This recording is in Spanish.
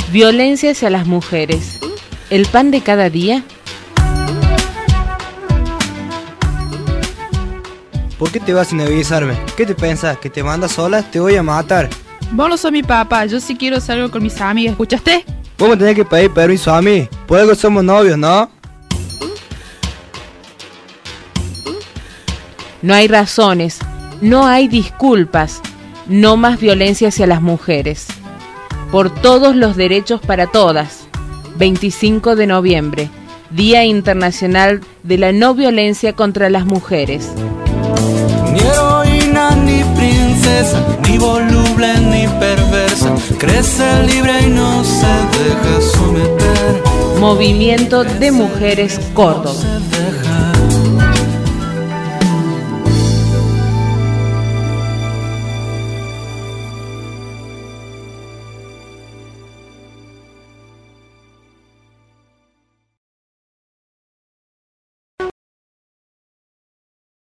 Violencia hacia las mujeres. ¿El pan de cada día? ¿Por qué te vas sin avisarme? ¿Qué te pensás? ¿Que te mandas sola? Te voy a matar. Vos no sos mi papá, yo sí quiero hacer algo con mis amigas, ¿escuchaste? Vos me tenés que pedir permiso a mí. Por algo somos novios, ¿no? No hay razones, no hay disculpas, no más violencia hacia las mujeres. Por todos los derechos para todas. 25 de noviembre, Día Internacional de la No Violencia contra las Mujeres. Ni heroína, ni princesa, ni voluble, ni perversa, crece libre y no se deja someter. Movimiento de Mujeres Córdoba.